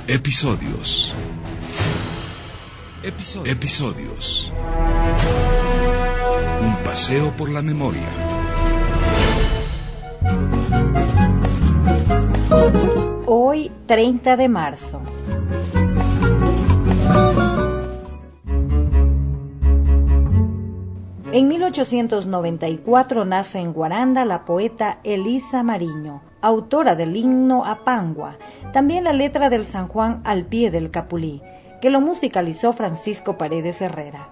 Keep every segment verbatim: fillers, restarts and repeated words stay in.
Episodios. Episodios. Episodios. Un paseo por la memoria. Hoy, treinta de marzo. En mil ochocientos noventa y cuatro nace en Guaranda la poeta Elisa Mariño, autora del himno a Pangua, también la letra del San Juan al pie del Capulí, que lo musicalizó Francisco Paredes Herrera.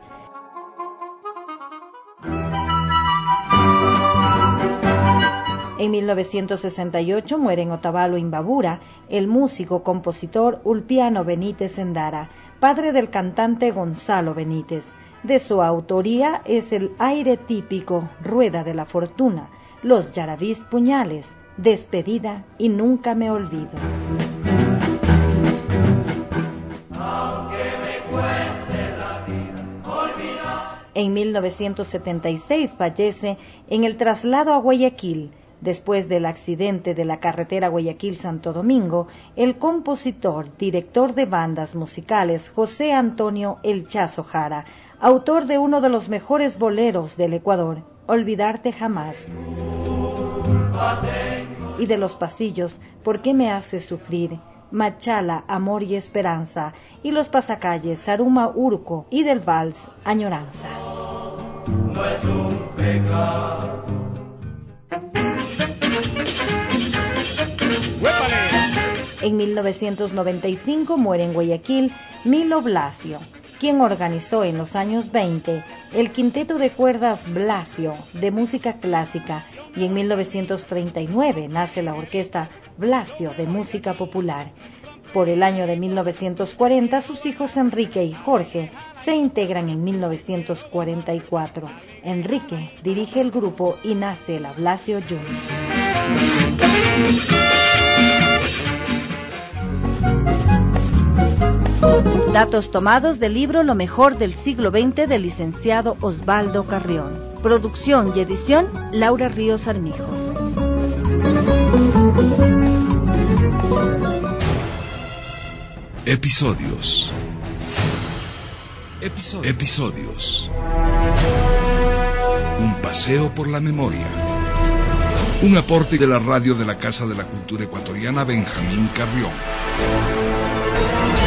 En mil novecientos sesenta y ocho muere en Otavalo, Imbabura, el músico compositor Ulpiano Benítez Endara, padre del cantante Gonzalo Benítez. De su autoría es el aire típico, Rueda de la Fortuna, Los Yaravís Puñales, Despedida y Nunca me olvido. Aunque me cueste la vida olvidar. En mil novecientos setenta y seis fallece en el traslado a Guayaquil, después del accidente de la carretera Guayaquil-Santo Domingo, el compositor, director de bandas musicales José Antonio El Chazo Jara, autor de uno de los mejores boleros del Ecuador, Olvidarte Jamás, y de los pasillos, ¿Por qué me haces sufrir?, Machala, Amor y Esperanza, y los pasacalles, Saruma Urco, y del vals, Añoranza. No es un pecado. En mil novecientos noventa y cinco muere en Guayaquil Milo Blasio, quien organizó en los años veinte el quinteto de cuerdas Blasio de música clásica, y en mil novecientos treinta y nueve nace la orquesta Blasio de música popular. Por el año de mil novecientos cuarenta sus hijos Enrique y Jorge se integran en mil novecientos cuarenta y cuatro. Enrique dirige el grupo y nace la Blasio Junior. Datos tomados del libro Lo mejor del siglo veinte del licenciado Osvaldo Carrión. Producción y edición Laura Ríos Armijo. Episodios. Episodios. Episodios. Un paseo por la memoria. Un aporte de la radio de la Casa de la Cultura Ecuatoriana Benjamín Carrión.